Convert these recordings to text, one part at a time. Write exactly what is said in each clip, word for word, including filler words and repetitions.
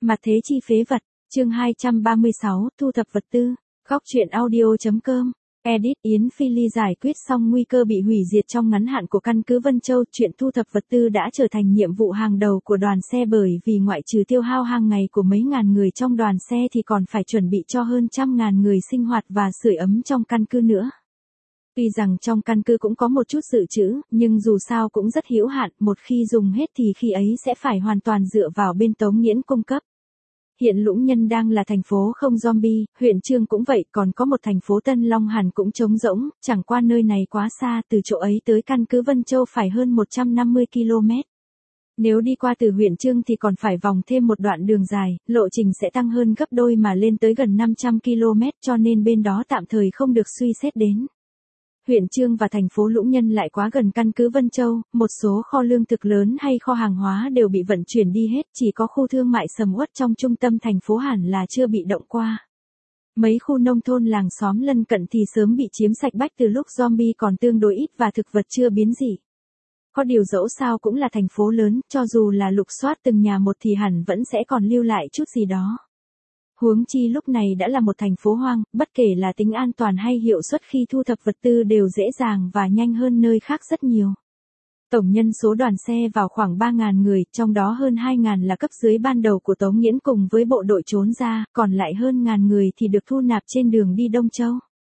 Mặt thế chi phế vật, chương hai trăm ba mươi sáu, thu thập vật tư, góc truyện audio.com, edit Yến Phi Ly giải quyết xong nguy cơ bị hủy diệt trong ngắn hạn của căn cứ Vân Châu, chuyện thu thập vật tư đã trở thành nhiệm vụ hàng đầu của đoàn xe bởi vì ngoại trừ tiêu hao hàng ngày của mấy ngàn người trong đoàn xe thì còn phải chuẩn bị cho hơn trăm ngàn người sinh hoạt và sưởi ấm trong căn cứ nữa. Tuy rằng trong căn cứ cũng có một chút dự trữ, nhưng dù sao cũng rất hữu hạn, một khi dùng hết thì khi ấy sẽ phải hoàn toàn dựa vào bên Tống Nghiễn cung cấp. Hiện Lũng Nhân đang là thành phố không zombie, huyện Chương cũng vậy, còn có một thành phố Tân Long hẳn cũng trống rỗng, chẳng qua nơi này quá xa, từ chỗ ấy tới căn cứ Vân Châu phải hơn một trăm năm mươi ki lô mét. Nếu đi qua từ huyện Chương thì còn phải vòng thêm một đoạn đường dài, lộ trình sẽ tăng hơn gấp đôi mà lên tới gần năm trăm ki lô mét, cho nên bên đó tạm thời không được suy xét đến. Huyện Chương và thành phố Lũng Nhân lại quá gần căn cứ Vân Châu, một số kho lương thực lớn hay kho hàng hóa đều bị vận chuyển đi hết, chỉ có khu thương mại sầm uất trong trung tâm thành phố hẳn là chưa bị động qua. Mấy khu nông thôn làng xóm lân cận thì sớm bị chiếm sạch bách từ lúc zombie còn tương đối ít và thực vật chưa biến dị. Có điều dẫu sao cũng là thành phố lớn, cho dù là lục soát từng nhà một thì hẳn vẫn sẽ còn lưu lại chút gì đó. Huống chi lúc này đã là một thành phố hoang, bất kể là tính an toàn hay hiệu suất khi thu thập vật tư đều dễ dàng và nhanh hơn nơi khác rất nhiều. Tổng nhân số đoàn xe vào khoảng ba nghìn người, trong đó hơn hai nghìn là cấp dưới ban đầu của Tống Nghiễn cùng với bộ đội trốn ra, còn lại hơn ngàn người thì được thu nạp trên đường đi Đông Châu.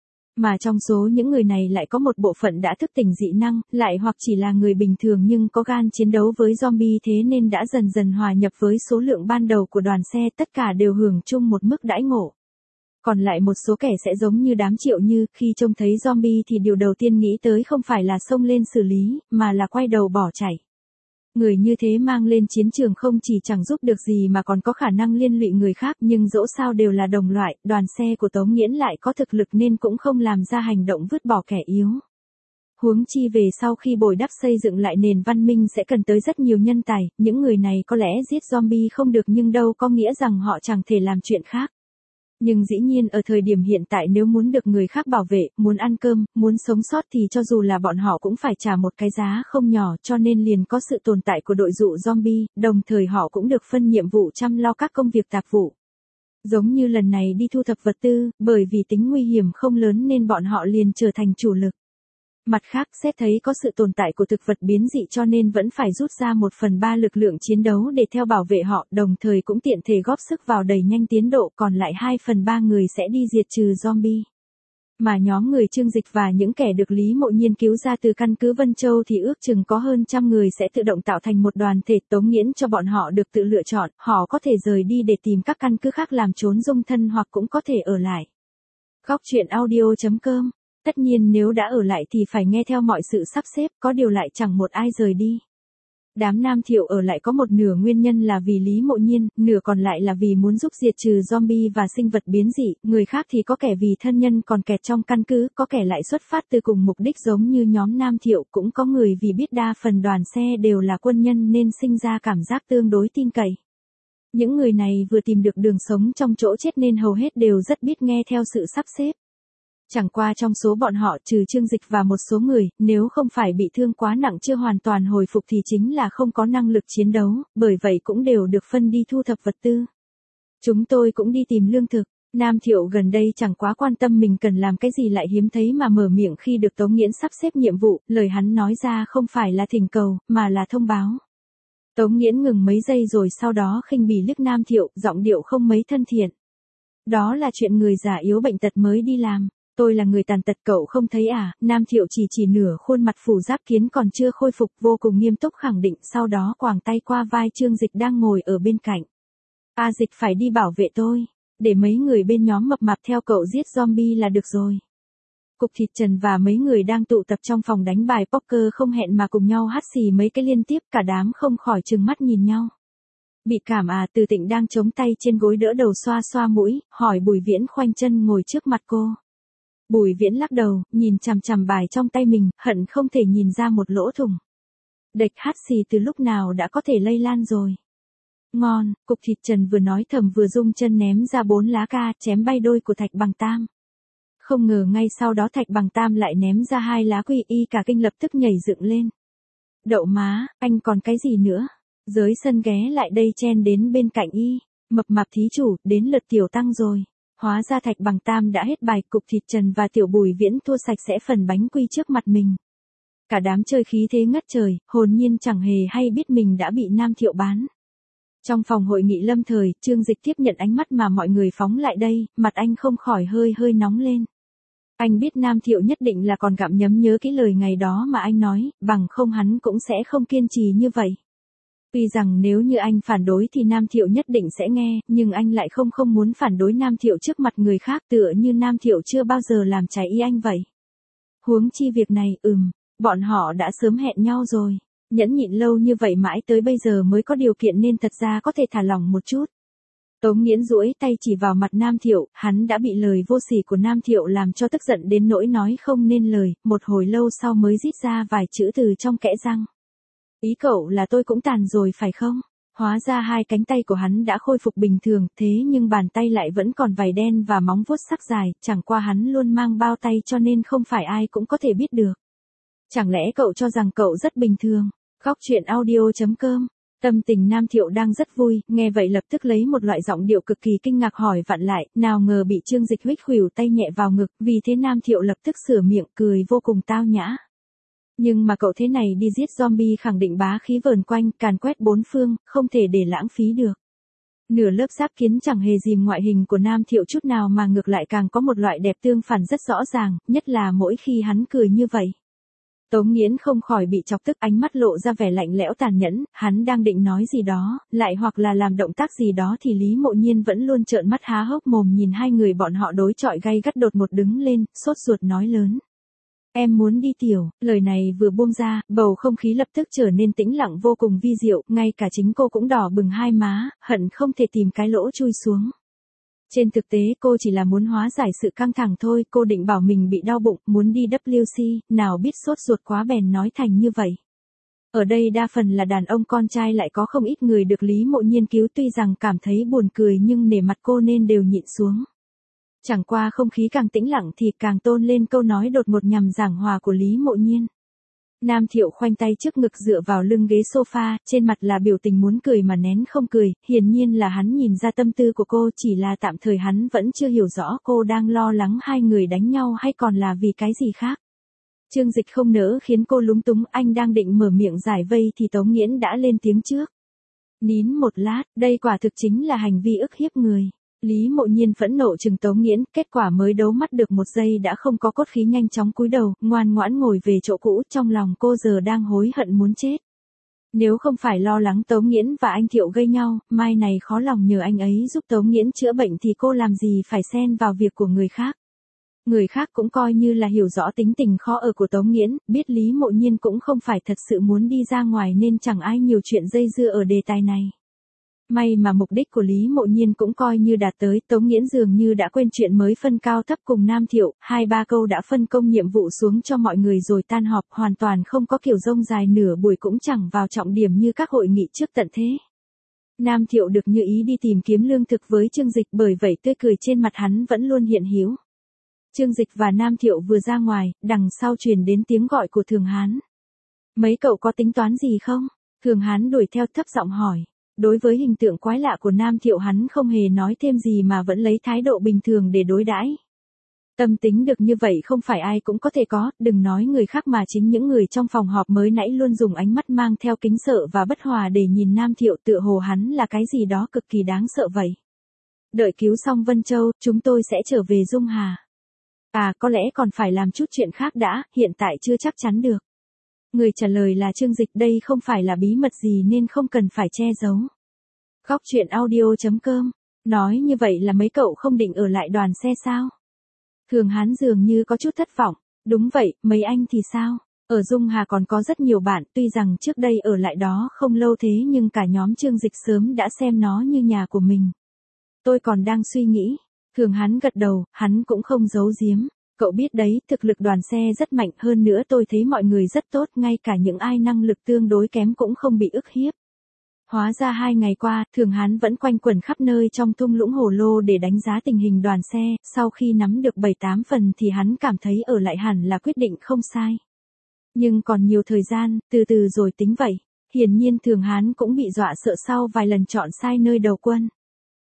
Mà trong số những người này lại có một bộ phận đã thức tỉnh dị năng, lại hoặc chỉ là người bình thường nhưng có gan chiến đấu với zombie thế nên đã dần dần hòa nhập với số lượng ban đầu của đoàn xe, tất cả đều hưởng chung một mức đãi ngộ. Còn lại một số kẻ sẽ giống như đám Triệu Như, khi trông thấy zombie thì điều đầu tiên nghĩ tới không phải là xông lên xử lý, mà là quay đầu bỏ chạy. Người như thế mang lên chiến trường không chỉ chẳng giúp được gì mà còn có khả năng liên lụy người khác, nhưng dẫu sao đều là đồng loại, đoàn xe của Tống Nghiễn lại có thực lực nên cũng không làm ra hành động vứt bỏ kẻ yếu. Huống chi về sau khi bồi đắp xây dựng lại nền văn minh sẽ cần tới rất nhiều nhân tài, những người này có lẽ giết zombie không được nhưng đâu có nghĩa rằng họ chẳng thể làm chuyện khác. Nhưng dĩ nhiên ở thời điểm hiện tại nếu muốn được người khác bảo vệ, muốn ăn cơm, muốn sống sót thì cho dù là bọn họ cũng phải trả một cái giá không nhỏ, cho nên liền có sự tồn tại của đội dụ zombie, đồng thời họ cũng được phân nhiệm vụ chăm lo các công việc tạp vụ. Giống như lần này đi thu thập vật tư, bởi vì tính nguy hiểm không lớn nên bọn họ liền trở thành chủ lực. Mặt khác, xét thấy có sự tồn tại của thực vật biến dị cho nên vẫn phải rút ra một phần ba lực lượng chiến đấu để theo bảo vệ họ, đồng thời cũng tiện thể góp sức vào đẩy nhanh tiến độ, còn lại hai phần ba người sẽ đi diệt trừ zombie. Mà nhóm người Chương Dịch và những kẻ được Lý Mộ Nhiên cứu ra từ căn cứ Vân Châu thì ước chừng có hơn trăm người sẽ tự động tạo thành một đoàn thể. Tống Nghiễn cho bọn họ được tự lựa chọn, họ có thể rời đi để tìm các căn cứ khác làm trốn dung thân hoặc cũng có thể ở lại. Góc truyện audio.com. Tất nhiên nếu đã ở lại thì phải nghe theo mọi sự sắp xếp, có điều lại chẳng một ai rời đi. Đám Nam Thiệu ở lại có một nửa nguyên nhân là vì Lý Mộ Nhiên, nửa còn lại là vì muốn giúp diệt trừ zombie và sinh vật biến dị, người khác thì có kẻ vì thân nhân còn kẹt trong căn cứ, có kẻ lại xuất phát từ cùng mục đích giống như nhóm Nam Thiệu, cũng có người vì biết đa phần đoàn xe đều là quân nhân nên sinh ra cảm giác tương đối tin cậy. Những người này vừa tìm được đường sống trong chỗ chết nên hầu hết đều rất biết nghe theo sự sắp xếp. Chẳng qua trong số bọn họ trừ Chương Dịch và một số người, nếu không phải bị thương quá nặng chưa hoàn toàn hồi phục thì chính là không có năng lực chiến đấu, bởi vậy cũng đều được phân đi thu thập vật tư. Chúng tôi cũng đi tìm lương thực. Nam Thiệu gần đây chẳng quá quan tâm mình cần làm cái gì lại hiếm thấy mà mở miệng khi được Tống Nghiễn sắp xếp nhiệm vụ, lời hắn nói ra không phải là thỉnh cầu, mà là thông báo. Tống Nghiễn ngừng mấy giây rồi sau đó khinh bỉ liếc Nam Thiệu, giọng điệu không mấy thân thiện. Đó là chuyện người già yếu bệnh tật mới đi làm. Tôi là người tàn tật cậu không thấy à, Nam Thiệu chỉ chỉ nửa khuôn mặt phủ giáp kiến còn chưa khôi phục vô cùng nghiêm túc khẳng định, sau đó quàng tay qua vai Chương Dịch đang ngồi ở bên cạnh. A Dịch phải đi bảo vệ tôi, để mấy người bên nhóm mập mạp theo cậu giết zombie là được rồi. Cục Thịt Trần và mấy người đang tụ tập trong phòng đánh bài poker không hẹn mà cùng nhau hắt xì mấy cái liên tiếp, cả đám không khỏi trừng mắt nhìn nhau. Bị cảm à? Từ Tịnh đang chống tay trên gối đỡ đầu xoa xoa mũi, hỏi Bùi Viễn khoanh chân ngồi trước mặt cô. Bùi Viễn lắc đầu, nhìn chằm chằm bài trong tay mình, hận không thể nhìn ra một lỗ thủng. Đệch hát xì từ lúc nào đã có thể lây lan rồi. Ngon, Cục Thịt Trần vừa nói thầm vừa rung chân ném ra bốn lá ca, chém bay đôi của Thạch Bằng Tam. Không ngờ ngay sau đó Thạch Bằng Tam lại ném ra hai lá quy, y cả kinh lập tức nhảy dựng lên. Đậu má, anh còn cái gì nữa? Giới sân ghé lại đây chen đến bên cạnh y. Mập mạp thí chủ, đến lượt tiểu tăng rồi. Hóa ra Thạch Bằng Tam đã hết bài, cục thịt Trần và Tiểu Bùi Viễn thua sạch sẽ phần bánh quy trước mặt mình. Cả đám chơi khí thế ngất trời, hồn nhiên chẳng hề hay biết mình đã bị Nam Thiệu bán. Trong phòng hội nghị lâm thời, Trương Dịch tiếp nhận ánh mắt mà mọi người phóng lại đây, mặt anh không khỏi hơi hơi nóng lên. Anh biết Nam Thiệu nhất định là còn gặm nhấm nhớ cái lời ngày đó mà anh nói, bằng không hắn cũng sẽ không kiên trì như vậy. Tuy rằng nếu như anh phản đối thì Nam Thiệu nhất định sẽ nghe, nhưng anh lại không không muốn phản đối Nam Thiệu trước mặt người khác, tựa như Nam Thiệu chưa bao giờ làm trái ý anh vậy. Huống chi việc này, ừm, bọn họ đã sớm hẹn nhau rồi. Nhẫn nhịn lâu như vậy mãi tới bây giờ mới có điều kiện nên thật ra có thể thả lỏng một chút. Tống Nghiễn duỗi tay chỉ vào mặt Nam Thiệu, hắn đã bị lời vô sỉ của Nam Thiệu làm cho tức giận đến nỗi nói không nên lời, một hồi lâu sau mới rít ra vài chữ từ trong kẽ răng. Ý cậu là tôi cũng tàn rồi phải không? Hóa ra hai cánh tay của hắn đã khôi phục bình thường, thế nhưng bàn tay lại vẫn còn vảy đen và móng vuốt sắc dài, chẳng qua hắn luôn mang bao tay cho nên không phải ai cũng có thể biết được. Chẳng lẽ cậu cho rằng cậu rất bình thường? Góc truyện audio chấm com. Tâm tình Nam Thiệu đang rất vui, nghe vậy lập tức lấy một loại giọng điệu cực kỳ kinh ngạc hỏi vặn lại, nào ngờ bị Trương Dịch huých khuỷu tay nhẹ vào ngực, vì thế Nam Thiệu lập tức sửa miệng cười vô cùng tao nhã. Nhưng mà cậu thế này đi giết zombie khẳng định bá khí vờn quanh, càn quét bốn phương, không thể để lãng phí được. Nửa lớp giáp kiến chẳng hề dìm ngoại hình của Nam Thiệu chút nào mà ngược lại càng có một loại đẹp tương phản rất rõ ràng, nhất là mỗi khi hắn cười như vậy. Tống Nghiễn không khỏi bị chọc tức, ánh mắt lộ ra vẻ lạnh lẽo tàn nhẫn, hắn đang định nói gì đó, lại hoặc là làm động tác gì đó thì Lý Mộ Nhiên vẫn luôn trợn mắt há hốc mồm nhìn hai người bọn họ đối chọi gay gắt, đột một đứng lên, sốt ruột nói lớn. Em muốn đi tiểu, lời này vừa buông ra, bầu không khí lập tức trở nên tĩnh lặng vô cùng vi diệu, ngay cả chính cô cũng đỏ bừng hai má, hận không thể tìm cái lỗ chui xuống. Trên thực tế cô chỉ là muốn hóa giải sự căng thẳng thôi, cô định bảo mình bị đau bụng, muốn đi W C, nào biết sốt ruột quá bèn nói thành như vậy. Ở đây đa phần là đàn ông con trai, lại có không ít người được Lý Mộ Nhiên cứu, tuy rằng cảm thấy buồn cười nhưng nể mặt cô nên đều nhịn xuống. Chẳng qua không khí càng tĩnh lặng thì càng tôn lên câu nói đột ngột nhằm giảng hòa của Lý Mộ Nhiên. Nam Thiệu khoanh tay trước ngực dựa vào lưng ghế sofa, trên mặt là biểu tình muốn cười mà nén không cười, hiển nhiên là hắn nhìn ra tâm tư của cô, chỉ là tạm thời hắn vẫn chưa hiểu rõ cô đang lo lắng hai người đánh nhau hay còn là vì cái gì khác. Trương Dịch không nỡ khiến cô lúng túng, anh đang định mở miệng giải vây thì Tống Nghiễn đã lên tiếng trước. Nín một lát, đây quả thực chính là hành vi ức hiếp người. Lý Mộ Nhiên phẫn nộ trừng Tống Nghiễn, kết quả mới đấu mắt được một giây đã không có cốt khí, nhanh chóng cúi đầu, ngoan ngoãn ngồi về chỗ cũ, trong lòng cô giờ đang hối hận muốn chết. Nếu không phải lo lắng Tống Nghiễn và anh Thiệu gây nhau, mai này khó lòng nhờ anh ấy giúp Tống Nghiễn chữa bệnh thì cô làm gì phải xen vào việc của người khác. Người khác cũng coi như là hiểu rõ tính tình khó ở của Tống Nghiễn, biết Lý Mộ Nhiên cũng không phải thật sự muốn đi ra ngoài nên chẳng ai nhiều chuyện dây dưa ở đề tài này. May mà mục đích của Lý Mộ Nhiên cũng coi như đạt tới, Tống Nghiễn dường như đã quên chuyện mới phân cao thấp cùng Nam Thiệu, hai ba câu đã phân công nhiệm vụ xuống cho mọi người rồi tan họp, hoàn toàn không có kiểu rông dài nửa buổi, cũng chẳng vào trọng điểm như các hội nghị trước tận thế. Nam Thiệu được như ý đi tìm kiếm lương thực với Trương Dịch, bởi vậy tươi cười trên mặt hắn vẫn luôn hiện hữu. Trương Dịch và Nam Thiệu vừa ra ngoài, đằng sau truyền đến tiếng gọi của Thường Hán. Mấy cậu có tính toán gì không? Thường Hán đuổi theo thấp giọng hỏi. Đối với hình tượng quái lạ của Nam Thiệu hắn không hề nói thêm gì mà vẫn lấy thái độ bình thường để đối đãi. Tâm tính được như vậy không phải ai cũng có thể có, đừng nói người khác mà chính những người trong phòng họp mới nãy luôn dùng ánh mắt mang theo kính sợ và bất hòa để nhìn Nam Thiệu, tựa hồ hắn là cái gì đó cực kỳ đáng sợ vậy. Đợi cứu xong Vân Châu, chúng tôi sẽ trở về Dung Hà. À, có lẽ còn phải làm chút chuyện khác đã, hiện tại chưa chắc chắn được. Người trả lời là Trương Dịch, đây không phải là bí mật gì nên không cần phải che giấu. Góc truyện audio chấm com. Nói như vậy là mấy cậu không định ở lại đoàn xe sao? Thường Hán dường như có chút thất vọng. Đúng vậy, mấy anh thì sao? Ở Dung Hà còn có rất nhiều bạn, tuy rằng trước đây ở lại đó không lâu thế nhưng cả nhóm Trương Dịch sớm đã xem nó như nhà của mình. Tôi còn đang suy nghĩ. Thường Hán gật đầu, hắn cũng không giấu giếm. Cậu biết đấy, thực lực đoàn xe rất mạnh, hơn nữa tôi thấy mọi người rất tốt, ngay cả những ai năng lực tương đối kém cũng không bị ức hiếp. Hóa ra hai ngày qua, Thường Hán vẫn quanh quẩn khắp nơi trong thung lũng Hồ Lô để đánh giá tình hình đoàn xe, sau khi nắm được bảy tám phần thì hắn cảm thấy ở lại hẳn là quyết định không sai. Nhưng còn nhiều thời gian, từ từ rồi tính vậy. Hiển nhiên Thường Hán cũng bị dọa sợ sau vài lần chọn sai nơi đầu quân.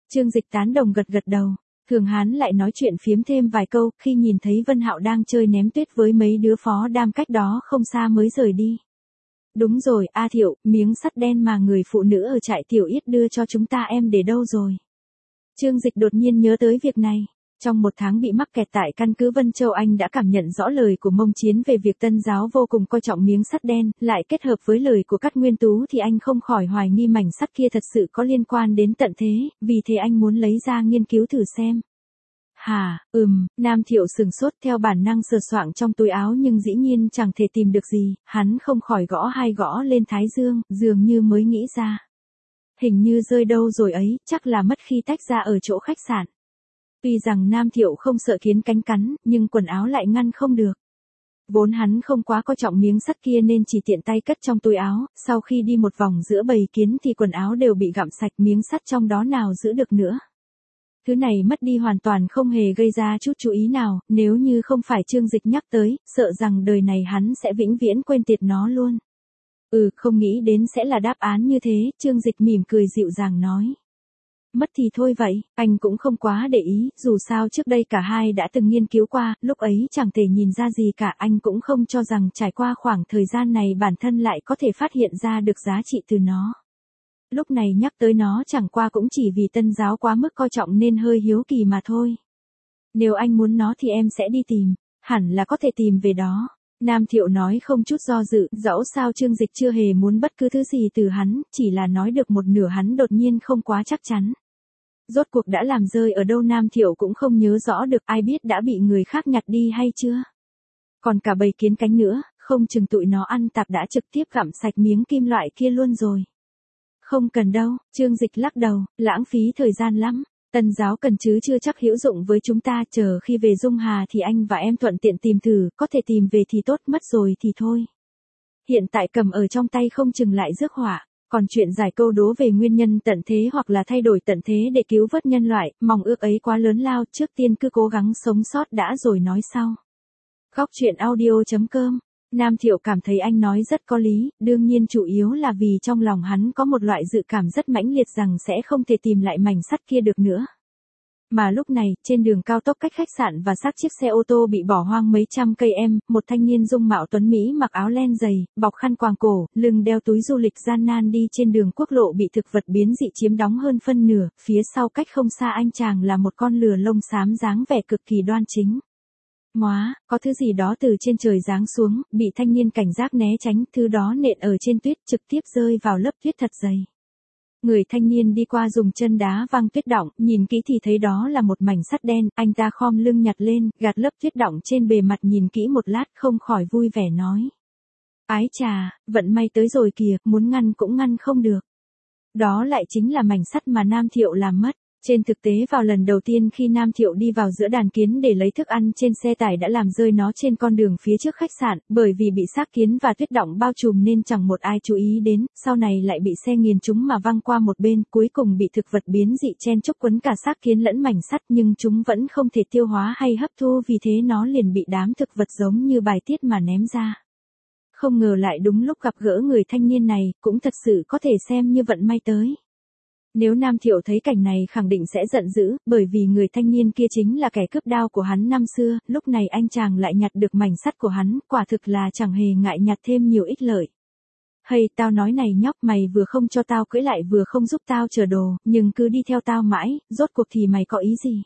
Trương Dịch tán đồng gật gật đầu. Thường Hán lại nói chuyện phiếm thêm vài câu, khi nhìn thấy Vân Hạo đang chơi ném tuyết với mấy đứa phó đam cách đó không xa mới rời đi. Đúng rồi, A Thiệu, miếng sắt đen mà người phụ nữ ở trại Tiểu Yết đưa cho chúng ta em để đâu rồi? Trương Dịch đột nhiên nhớ tới việc này. Trong một tháng bị mắc kẹt tại căn cứ Vân Châu, anh đã cảm nhận rõ lời của Mông Chiến về việc Tân giáo vô cùng coi trọng miếng sắt đen, lại kết hợp với lời của Cát Nguyên Tú thì anh không khỏi hoài nghi mảnh sắt kia thật sự có liên quan đến tận thế, vì thế anh muốn lấy ra nghiên cứu thử xem. Hả, ừm, Nam Thiệu sừng sốt theo bản năng sờ soạng trong túi áo nhưng dĩ nhiên chẳng thể tìm được gì, hắn không khỏi gõ hai gõ lên thái dương, dường như mới nghĩ ra. Hình như rơi đâu rồi ấy, chắc là mất khi tách ra ở chỗ khách sạn. Tuy rằng Nam Thiệu không sợ kiến cánh cắn, nhưng quần áo lại ngăn không được. Vốn hắn không quá coi trọng miếng sắt kia nên chỉ tiện tay cất trong túi áo, sau khi đi một vòng giữa bầy kiến thì quần áo đều bị gặm sạch, miếng sắt trong đó nào giữ được nữa. Thứ này mất đi hoàn toàn không hề gây ra chút chú ý nào, nếu như không phải Trương Dịch nhắc tới, sợ rằng đời này hắn sẽ vĩnh viễn quên tiệt nó luôn. Ừ, không nghĩ đến sẽ là đáp án như thế, Trương Dịch mỉm cười dịu dàng nói. Mất thì thôi vậy, anh cũng không quá để ý, dù sao trước đây cả hai đã từng nghiên cứu qua, lúc ấy chẳng thể nhìn ra gì cả, anh cũng không cho rằng trải qua khoảng thời gian này bản thân lại có thể phát hiện ra được giá trị từ nó. Lúc này nhắc tới nó chẳng qua cũng chỉ vì Tân giáo quá mức coi trọng nên hơi hiếu kỳ mà thôi. Nếu anh muốn nó thì em sẽ đi tìm, hẳn là có thể tìm về đó. Nam Thiệu nói không chút do dự, dẫu sao Trương Dịch chưa hề muốn bất cứ thứ gì từ hắn, chỉ là nói được một nửa hắn đột nhiên không quá chắc chắn. Rốt cuộc đã làm rơi ở đâu Nam Thiệu cũng không nhớ rõ được, ai biết đã bị người khác nhặt đi hay chưa. Còn cả bầy kiến cánh nữa, không chừng tụi nó ăn tạp đã trực tiếp gặm sạch miếng kim loại kia luôn rồi. Không cần đâu, Trương Dịch lắc đầu, lãng phí thời gian lắm. Tân giáo cần chứ chưa chắc hữu dụng với chúng ta, chờ khi về Dung Hà thì anh và em thuận tiện tìm thử, có thể tìm về thì tốt, mất rồi thì thôi. Hiện tại cầm ở trong tay không chừng lại rước họa, còn chuyện giải câu đố về nguyên nhân tận thế hoặc là thay đổi tận thế để cứu vớt nhân loại, mong ước ấy quá lớn lao, trước tiên cứ cố gắng sống sót đã rồi nói sau. Góc truyện audio chấm com. Nam Thiệu cảm thấy anh nói rất có lý, đương nhiên chủ yếu là vì trong lòng hắn có một loại dự cảm rất mãnh liệt rằng sẽ không thể tìm lại mảnh sắt kia được nữa. Mà lúc này, trên đường cao tốc cách khách sạn và xác chiếc xe ô tô bị bỏ hoang mấy trăm cây em, một thanh niên dung mạo tuấn Mỹ mặc áo len dày, bọc khăn quàng cổ, lưng đeo túi du lịch gian nan đi trên đường quốc lộ bị thực vật biến dị chiếm đóng hơn phân nửa, phía sau cách không xa anh chàng là một con lừa lông xám dáng vẻ cực kỳ đoan chính. Móa, có thứ gì đó từ trên trời giáng xuống, bị thanh niên cảnh giác né tránh, thứ đó nện ở trên tuyết trực tiếp rơi vào lớp tuyết thật dày. Người thanh niên đi qua dùng chân đá văng tuyết đọng, nhìn kỹ thì thấy đó là một mảnh sắt đen, anh ta khom lưng nhặt lên, gạt lớp tuyết đọng trên bề mặt nhìn kỹ một lát không khỏi vui vẻ nói. Ái chà, vận may tới rồi kìa, muốn ngăn cũng ngăn không được. Đó lại chính là mảnh sắt mà Nam Thiệu làm mất. Trên thực tế vào lần đầu tiên khi Nam Thiệu đi vào giữa đàn kiến để lấy thức ăn trên xe tải đã làm rơi nó trên con đường phía trước khách sạn, bởi vì bị xác kiến và tuyết đọng bao trùm nên chẳng một ai chú ý đến, sau này lại bị xe nghiền chúng mà văng qua một bên, cuối cùng bị thực vật biến dị chen chúc quấn cả xác kiến lẫn mảnh sắt nhưng chúng vẫn không thể tiêu hóa hay hấp thu, vì thế nó liền bị đám thực vật giống như bài tiết mà ném ra. Không ngờ lại đúng lúc gặp gỡ người thanh niên này, cũng thật sự có thể xem như vận may tới. Nếu Nam Thiệu thấy cảnh này khẳng định sẽ giận dữ, bởi vì người thanh niên kia chính là kẻ cướp đao của hắn năm xưa, lúc này anh chàng lại nhặt được mảnh sắt của hắn, quả thực là chẳng hề ngại nhặt thêm nhiều ích lợi. Hay, tao nói này nhóc, mày vừa không cho tao cưỡi lại vừa không giúp tao chở đồ, nhưng cứ đi theo tao mãi, rốt cuộc thì mày có ý gì?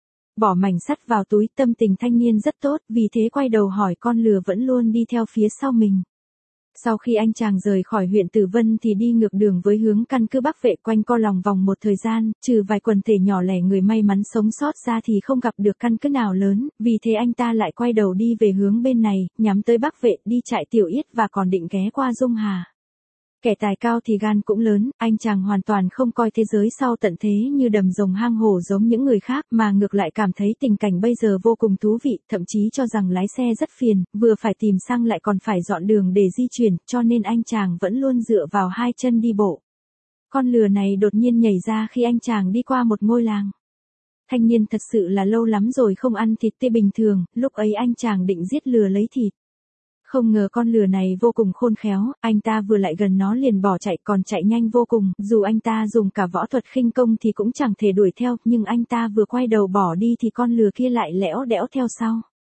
Bỏ mảnh sắt vào túi, tâm tình thanh niên rất tốt, vì thế quay đầu hỏi con lừa vẫn luôn đi theo phía sau mình. Sau khi anh chàng rời khỏi huyện Tử Vân thì đi ngược đường với hướng căn cứ Bắc Vệ, quanh co lòng vòng một thời gian, trừ vài quần thể nhỏ lẻ người may mắn sống sót ra thì không gặp được căn cứ nào lớn, vì thế anh ta lại quay đầu đi về hướng bên này, nhắm tới Bắc Vệ, đi trại Tiểu Yết và còn định ghé qua Dung Hà. Kẻ tài cao thì gan cũng lớn, anh chàng hoàn toàn không coi thế giới sau tận thế như đầm rồng hang hổ giống những người khác, mà ngược lại cảm thấy tình cảnh bây giờ vô cùng thú vị, thậm chí cho rằng lái xe rất phiền, vừa phải tìm xăng lại còn phải dọn đường để di chuyển, cho nên anh chàng vẫn luôn dựa vào hai chân đi bộ. Con lừa này đột nhiên nhảy ra khi anh chàng đi qua một ngôi làng. Thanh niên thật sự là lâu lắm rồi không ăn thịt tê bình thường, lúc ấy anh chàng định giết lừa lấy thịt. Không ngờ con lừa này vô cùng khôn khéo, anh ta vừa lại gần nó liền bỏ chạy, còn chạy nhanh vô cùng, dù anh ta dùng cả võ thuật khinh công thì cũng chẳng thể đuổi theo, nhưng anh ta vừa quay đầu bỏ đi thì con lừa kia lại lẽo đẽo theo sau.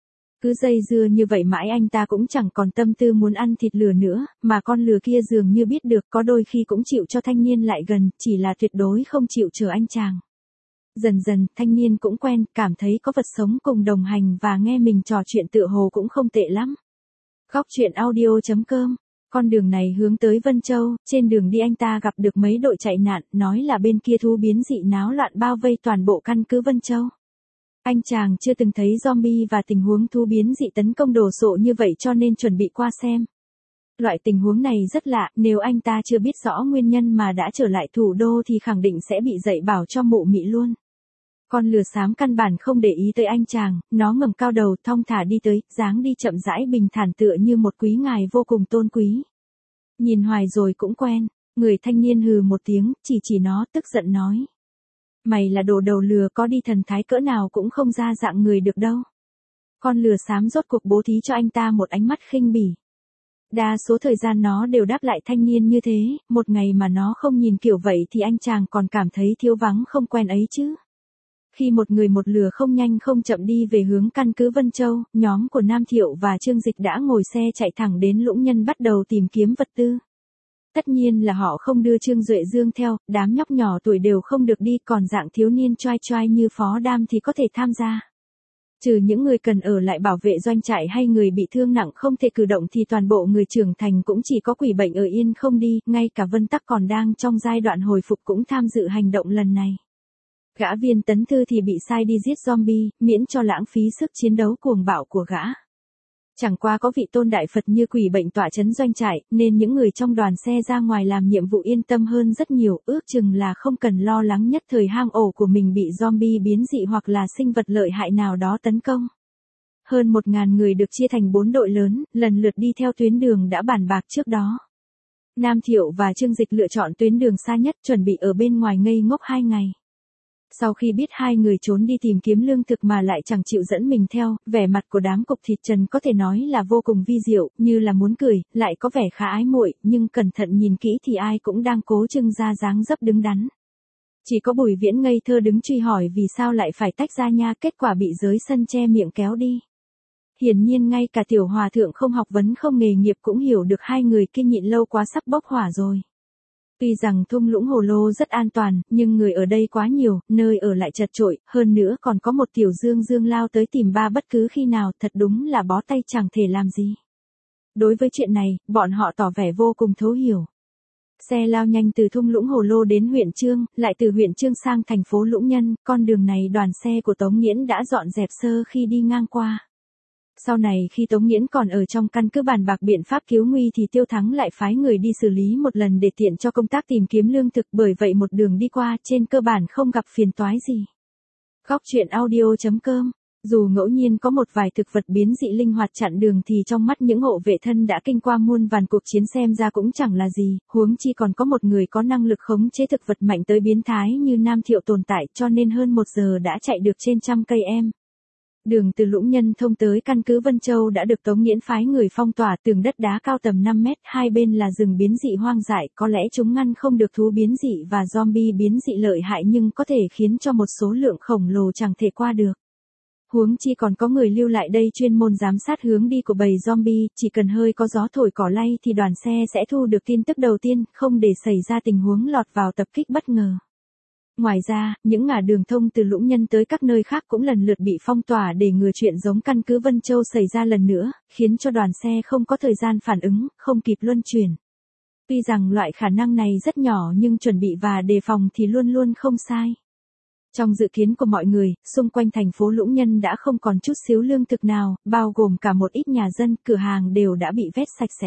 Cứ dây dưa như vậy mãi anh ta cũng chẳng còn tâm tư muốn ăn thịt lừa nữa, mà con lừa kia dường như biết được, có đôi khi cũng chịu cho thanh niên lại gần, chỉ là tuyệt đối không chịu chờ anh chàng. Dần dần, thanh niên cũng quen, cảm thấy có vật sống cùng đồng hành và nghe mình trò chuyện tựa hồ cũng không tệ lắm. Góc truyện audio chấm com. Con đường này hướng tới Vân Châu, trên đường đi anh ta gặp được mấy đội chạy nạn, nói là bên kia thú biến dị náo loạn bao vây toàn bộ căn cứ Vân Châu. Anh chàng chưa từng thấy zombie và tình huống thú biến dị tấn công đồ sộ như vậy cho nên chuẩn bị qua xem. Loại tình huống này rất lạ, nếu anh ta chưa biết rõ nguyên nhân mà đã trở lại thủ đô thì khẳng định sẽ bị dạy bảo cho mụ mị luôn. Con lừa xám căn bản không để ý tới anh chàng, nó ngẩng cao đầu thong thả đi tới, dáng đi chậm rãi bình thản tựa như một quý ngài vô cùng tôn quý. Nhìn hoài rồi cũng quen, người thanh niên hừ một tiếng, chỉ chỉ nó tức giận nói. Mày là đồ đầu lừa, có đi thần thái cỡ nào cũng không ra dạng người được đâu. Con lừa xám rốt cuộc bố thí cho anh ta một ánh mắt khinh bỉ. Đa số thời gian nó đều đáp lại thanh niên như thế, một ngày mà nó không nhìn kiểu vậy thì anh chàng còn cảm thấy thiếu vắng không quen ấy chứ. Khi một người một lừa không nhanh không chậm đi về hướng căn cứ Vân Châu, nhóm của Nam Thiệu và Trương Dịch đã ngồi xe chạy thẳng đến Lũng Nhân bắt đầu tìm kiếm vật tư. Tất nhiên là họ không đưa Trương Duệ Dương theo, đám nhóc nhỏ tuổi đều không được đi, còn dạng thiếu niên choai choai như Phó Đam thì có thể tham gia. Trừ những người cần ở lại bảo vệ doanh trại hay người bị thương nặng không thể cử động thì toàn bộ người trưởng thành cũng chỉ có Quỷ Bệnh ở yên không đi, ngay cả Vân Tắc còn đang trong giai đoạn hồi phục cũng tham dự hành động lần này. Gã Viên Tấn Thư thì bị sai đi giết zombie, miễn cho lãng phí sức chiến đấu cuồng bạo của gã. Chẳng qua có vị tôn đại Phật như Quỷ Bệnh tọa trấn doanh trại, nên những người trong đoàn xe ra ngoài làm nhiệm vụ yên tâm hơn rất nhiều, ước chừng là không cần lo lắng nhất thời hang ổ của mình bị zombie biến dị hoặc là sinh vật lợi hại nào đó tấn công. Hơn một ngàn người được chia thành bốn đội lớn, lần lượt đi theo tuyến đường đã bàn bạc trước đó. Nam Thiệu và Trương Dịch lựa chọn tuyến đường xa nhất, chuẩn bị ở bên ngoài ngây ngốc hai ngày. Sau khi biết hai người trốn đi tìm kiếm lương thực mà lại chẳng chịu dẫn mình theo, vẻ mặt của đám cục thịt trần có thể nói là vô cùng vi diệu, như là muốn cười, lại có vẻ khá ái muội, nhưng cẩn thận nhìn kỹ thì ai cũng đang cố trưng ra dáng dấp đứng đắn. Chỉ có Bùi Viễn ngây thơ đứng truy hỏi vì sao lại phải tách ra nha, kết quả bị giới sân che miệng kéo đi. Hiển nhiên ngay cả tiểu hòa thượng không học vấn không nghề nghiệp cũng hiểu được hai người kia nhịn lâu quá sắp bốc hỏa rồi. Tuy rằng thung lũng Hồ Lô rất an toàn, nhưng người ở đây quá nhiều, nơi ở lại chật chội, hơn nữa còn có một tiểu dương dương lao tới tìm ba bất cứ khi nào, thật đúng là bó tay chẳng thể làm gì. Đối với chuyện này, bọn họ tỏ vẻ vô cùng thấu hiểu. Xe lao nhanh từ thung lũng Hồ Lô đến huyện Chương, lại từ huyện Chương sang thành phố Lũng Nhân, con đường này đoàn xe của Tống Nghiễn đã dọn dẹp sơ khi đi ngang qua. Sau này khi Tống Nghiễn còn ở trong căn cứ bàn bạc biện pháp cứu nguy thì Tiêu Thắng lại phái người đi xử lý một lần để tiện cho công tác tìm kiếm lương thực, bởi vậy một đường đi qua trên cơ bản không gặp phiền toái gì. Góc truyện audio chấm com. Dù ngẫu nhiên có một vài thực vật biến dị linh hoạt chặn đường thì trong mắt những hộ vệ thân đã kinh qua muôn vàn cuộc chiến xem ra cũng chẳng là gì, huống chi còn có một người có năng lực khống chế thực vật mạnh tới biến thái như Nam Thiệu tồn tại, cho nên hơn một giờ đã chạy được trên trăm cây em. Đường từ Lũng Nhân thông tới căn cứ Vân Châu đã được Tống Nghiễn phái người phong tỏa, tường đất đá cao tầm năm mét, hai bên là rừng biến dị hoang dại, có lẽ chúng ngăn không được thú biến dị và zombie biến dị lợi hại nhưng có thể khiến cho một số lượng khổng lồ chẳng thể qua được. Huống chi còn có người lưu lại đây chuyên môn giám sát hướng đi của bầy zombie, chỉ cần hơi có gió thổi cỏ lay thì đoàn xe sẽ thu được tin tức đầu tiên, không để xảy ra tình huống lọt vào tập kích bất ngờ. Ngoài ra, những ngả đường thông từ Lũng Nhân tới các nơi khác cũng lần lượt bị phong tỏa để ngừa chuyện giống căn cứ Vân Châu xảy ra lần nữa, khiến cho đoàn xe không có thời gian phản ứng, không kịp luân chuyển. Tuy rằng loại khả năng này rất nhỏ nhưng chuẩn bị và đề phòng thì luôn luôn không sai. Trong dự kiến của mọi người, xung quanh thành phố Lũng Nhân đã không còn chút xíu lương thực nào, bao gồm cả một ít nhà dân, cửa hàng đều đã bị vét sạch sẽ.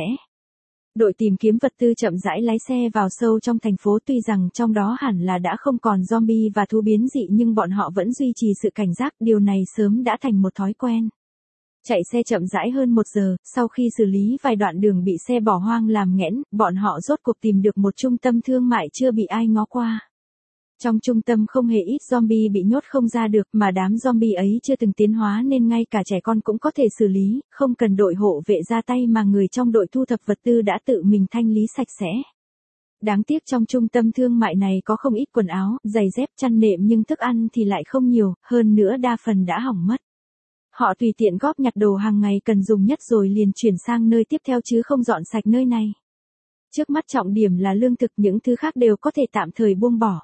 Đội tìm kiếm vật tư chậm rãi lái xe vào sâu trong thành phố, tuy rằng trong đó hẳn là đã không còn zombie và thú biến dị nhưng bọn họ vẫn duy trì sự cảnh giác, điều này sớm đã thành một thói quen. Chạy xe chậm rãi hơn một giờ, sau khi xử lý vài đoạn đường bị xe bỏ hoang làm nghẽn, bọn họ rốt cuộc tìm được một trung tâm thương mại chưa bị ai ngó qua. Trong trung tâm không hề ít zombie bị nhốt không ra được, mà đám zombie ấy chưa từng tiến hóa nên ngay cả trẻ con cũng có thể xử lý, không cần đội hộ vệ ra tay mà người trong đội thu thập vật tư đã tự mình thanh lý sạch sẽ. Đáng tiếc trong trung tâm thương mại này có không ít quần áo, giày dép, chăn nệm nhưng thức ăn thì lại không nhiều, hơn nữa đa phần đã hỏng mất. Họ tùy tiện góp nhặt đồ hàng ngày cần dùng nhất rồi liền chuyển sang nơi tiếp theo chứ không dọn sạch nơi này. Trước mắt trọng điểm là lương thực, những thứ khác đều có thể tạm thời buông bỏ.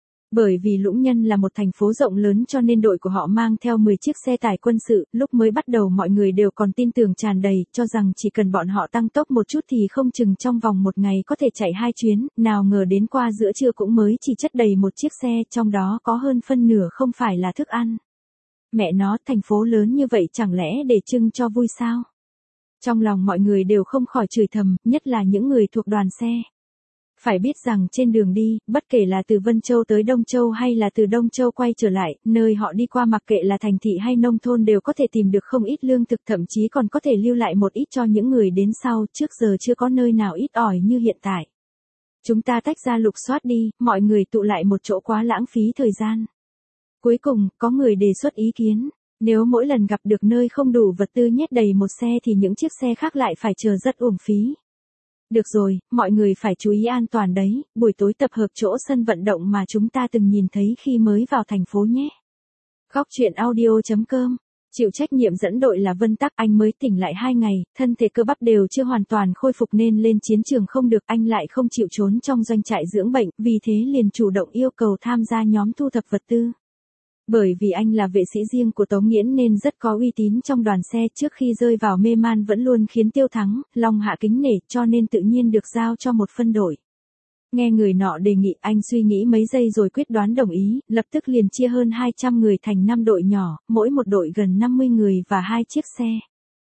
Bởi vì Lũng Nhân là một thành phố rộng lớn cho nên đội của họ mang theo mười chiếc xe tải quân sự, lúc mới bắt đầu mọi người đều còn tin tưởng tràn đầy, cho rằng chỉ cần bọn họ tăng tốc một chút thì không chừng trong vòng một ngày có thể chạy hai chuyến, nào ngờ đến qua giữa trưa cũng mới chỉ chất đầy một chiếc xe, trong đó có hơn phân nửa không phải là thức ăn. Mẹ nó, thành phố lớn như vậy chẳng lẽ để trưng cho vui sao? Trong lòng mọi người đều không khỏi chửi thầm, nhất là những người thuộc đoàn xe. Phải biết rằng trên đường đi, bất kể là từ Vân Châu tới Đông Châu hay là từ Đông Châu quay trở lại, nơi họ đi qua mặc kệ là thành thị hay nông thôn đều có thể tìm được không ít lương thực, thậm chí còn có thể lưu lại một ít cho những người đến sau, trước giờ chưa có nơi nào ít ỏi như hiện tại. Chúng ta tách ra lục soát đi, mọi người tụ lại một chỗ quá lãng phí thời gian. Cuối cùng, có người đề xuất ý kiến, nếu mỗi lần gặp được nơi không đủ vật tư nhét đầy một xe thì những chiếc xe khác lại phải chờ rất uổng phí. Được rồi, mọi người phải chú ý an toàn đấy, buổi tối tập hợp chỗ sân vận động mà chúng ta từng nhìn thấy khi mới vào thành phố nhé. Góc truyện audio chấm com. Chịu trách nhiệm dẫn đội là Vân Tắc, anh mới tỉnh lại hai ngày, thân thể cơ bắp đều chưa hoàn toàn khôi phục nên lên chiến trường không được, anh lại không chịu trốn trong doanh trại dưỡng bệnh, vì thế liền chủ động yêu cầu tham gia nhóm thu thập vật tư. Bởi vì anh là vệ sĩ riêng của Tống Nghiễn nên rất có uy tín trong đoàn xe, trước khi rơi vào mê man vẫn luôn khiến Tiêu Thắng, Long Hạ kính nể, cho nên tự nhiên được giao cho một phân đội. Nghe người nọ đề nghị, anh suy nghĩ mấy giây rồi quyết đoán đồng ý, lập tức liền chia hơn hai trăm người thành năm đội nhỏ, mỗi một đội gần năm mươi người và hai chiếc xe.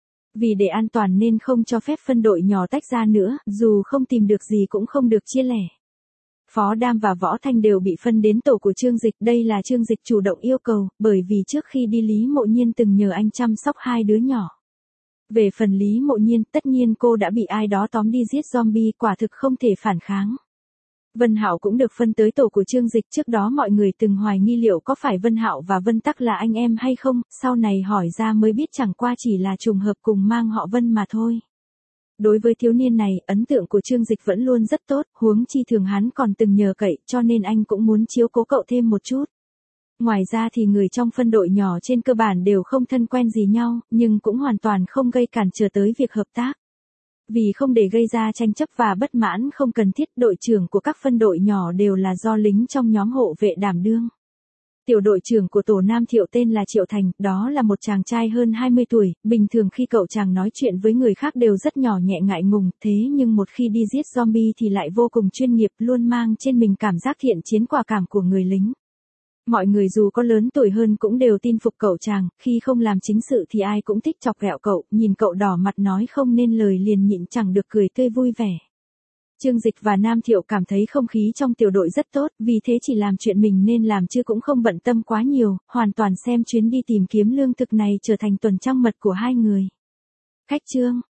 Vì để an toàn nên không cho phép phân đội nhỏ tách ra nữa, dù không tìm được gì cũng không được chia lẻ. Phó Đam và Võ Thanh đều bị phân đến tổ của Trương Dịch, đây là Trương Dịch chủ động yêu cầu, bởi vì trước khi đi Lý Mộ Nhiên từng nhờ anh chăm sóc hai đứa nhỏ. Về phần Lý Mộ Nhiên, tất nhiên cô đã bị ai đó tóm đi giết zombie, quả thực không thể phản kháng. Vân Hạo cũng được phân tới tổ của Trương Dịch, trước đó mọi người từng hoài nghi liệu có phải Vân Hạo và Vân Tắc là anh em hay không, sau này hỏi ra mới biết chẳng qua chỉ là trùng hợp cùng mang họ Vân mà thôi. Đối với thiếu niên này, ấn tượng của Trương Dịch vẫn luôn rất tốt, huống chi thường hắn còn từng nhờ cậy, cho nên anh cũng muốn chiếu cố cậu thêm một chút. Ngoài ra thì người trong phân đội nhỏ trên cơ bản đều không thân quen gì nhau, nhưng cũng hoàn toàn không gây cản trở tới việc hợp tác. Vì không để gây ra tranh chấp và bất mãn không cần thiết, đội trưởng của các phân đội nhỏ đều là do lính trong nhóm hộ vệ đảm đương. Tiểu đội trưởng của tổ Nam Thiệu tên là Triệu Thành, đó là một chàng trai hơn hai mươi tuổi, bình thường khi cậu chàng nói chuyện với người khác đều rất nhỏ nhẹ ngại ngùng, thế nhưng một khi đi giết zombie thì lại vô cùng chuyên nghiệp, luôn mang trên mình cảm giác thiện chiến quả cảm của người lính. Mọi người dù có lớn tuổi hơn cũng đều tin phục cậu chàng, khi không làm chính sự thì ai cũng thích chọc ghẹo cậu, nhìn cậu đỏ mặt nói không nên lời liền nhịn chẳng được cười tươi vui vẻ. Trương Dịch và Nam Thiệu cảm thấy không khí trong tiểu đội rất tốt, vì thế chỉ làm chuyện mình nên làm chứ cũng không bận tâm quá nhiều, hoàn toàn xem chuyến đi tìm kiếm lương thực này trở thành tuần trăng mật của hai người. Khách trương,